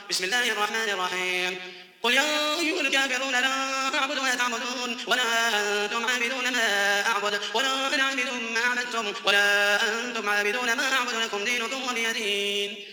بسم الله الرحمن الرحيم. قل يا أيها الكافرون لا أعبد ما تعبدون ولا أنتم عابدون ما أعبد ولا أنا عابد ما عبدتم ولا أنتم عابدون ما أعبد لكم دينكم ولي دين.